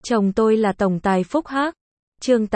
Chồng tôi là tổng tài phúc hắc. Chương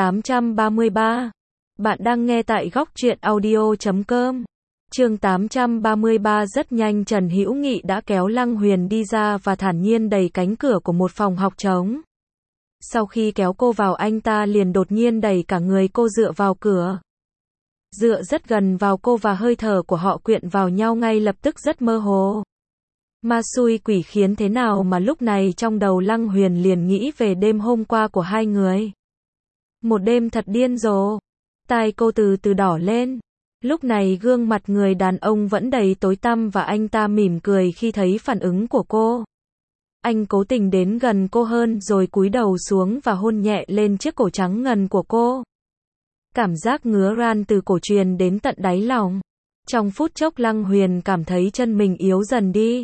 833. Bạn đang nghe tại góc truyện audio.com. Chương 833. Rất nhanh Trần Hữu Nghị đã kéo Lăng Huyền đi ra và thản nhiên đẩy cánh cửa của một phòng học trống. Sau khi kéo cô vào, anh ta liền đột nhiên đẩy cả người cô dựa vào cửa. Dựa rất gần vào cô và hơi thở của họ quyện vào nhau ngay lập tức rất mơ hồ. Ma xui quỷ khiến thế nào mà lúc này trong đầu Lăng Huyền liền nghĩ về đêm hôm qua của hai người. Một đêm thật điên rồ. Tai cô từ từ đỏ lên. Lúc này gương mặt người đàn ông vẫn đầy tối tăm và anh ta mỉm cười khi thấy phản ứng của cô. Anh cố tình đến gần cô hơn rồi cúi đầu xuống và hôn nhẹ lên chiếc cổ trắng ngần của cô. Cảm giác ngứa ran từ cổ truyền đến tận đáy lòng. Trong phút chốc Lăng Huyền cảm thấy chân mình yếu dần đi.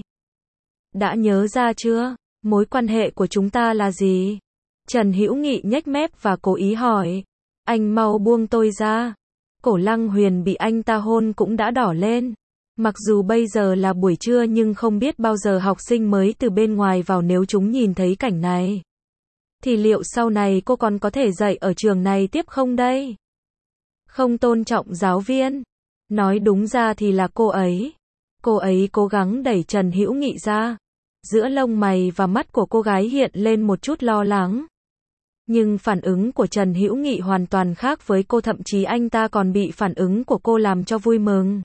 Đã nhớ ra chưa? Mối quan hệ của chúng ta là gì? Trần Hữu Nghị nhếch mép và cố ý hỏi. Anh mau buông tôi ra. Cổ Lăng Huyền bị anh ta hôn cũng đã đỏ lên. Mặc dù bây giờ là buổi trưa nhưng không biết bao giờ học sinh mới từ bên ngoài vào, nếu chúng nhìn thấy cảnh này thì liệu sau này cô còn có thể dạy ở trường này tiếp không đây? Không tôn trọng giáo viên. Nói đúng ra thì là cô ấy. Cô ấy cố gắng đẩy Trần Hữu Nghị ra. Giữa lông mày và mắt của cô gái hiện lên một chút lo lắng. Nhưng phản ứng của Trần Hữu Nghị hoàn toàn khác với cô, thậm chí anh ta còn bị phản ứng của cô làm cho vui mừng.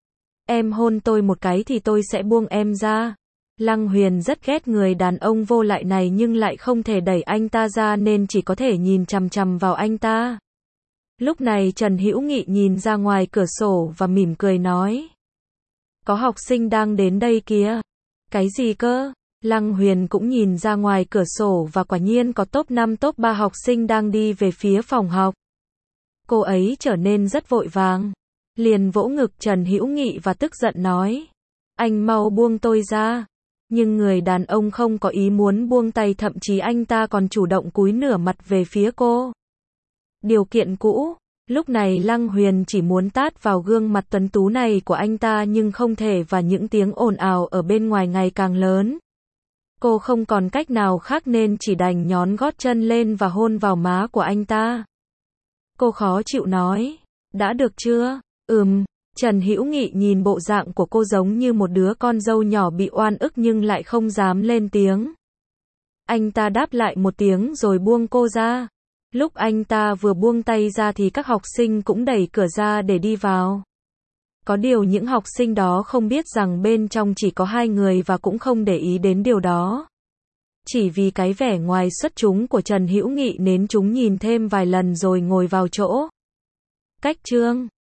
Em hôn tôi một cái thì tôi sẽ buông em ra. Lăng Huyền rất ghét người đàn ông vô lại này nhưng lại không thể đẩy anh ta ra nên chỉ có thể nhìn chằm chằm vào anh ta. Lúc này Trần Hữu Nghị nhìn ra ngoài cửa sổ và mỉm cười nói. Có học sinh đang đến đây kìa. Cái gì cơ? Lăng Huyền cũng nhìn ra ngoài cửa sổ và quả nhiên có top 5 top 3 học sinh đang đi về phía phòng học. Cô ấy trở nên rất vội vàng. Liền vỗ ngực Trần Hữu Nghị và tức giận nói. Anh mau buông tôi ra. Nhưng người đàn ông không có ý muốn buông tay, thậm chí anh ta còn chủ động cúi nửa mặt về phía cô. Điều kiện cũ. Lúc này Lăng Huyền chỉ muốn tát vào gương mặt tuấn tú này của anh ta nhưng không thể, và những tiếng ồn ào ở bên ngoài ngày càng lớn. Cô không còn cách nào khác nên chỉ đành nhón gót chân lên và hôn vào má của anh ta. Cô khó chịu nói. Đã được chưa? Trần Hữu Nghị nhìn bộ dạng của cô giống như một đứa con dâu nhỏ bị oan ức nhưng lại không dám lên tiếng. Anh ta đáp lại một tiếng rồi buông cô ra. Lúc anh ta vừa buông tay ra thì các học sinh cũng đẩy cửa ra để đi vào. Có điều những học sinh đó không biết rằng bên trong chỉ có hai người và cũng không để ý đến điều đó. Chỉ vì cái vẻ ngoài xuất chúng của Trần Hữu Nghị nên chúng nhìn thêm vài lần rồi ngồi vào chỗ. Cách chương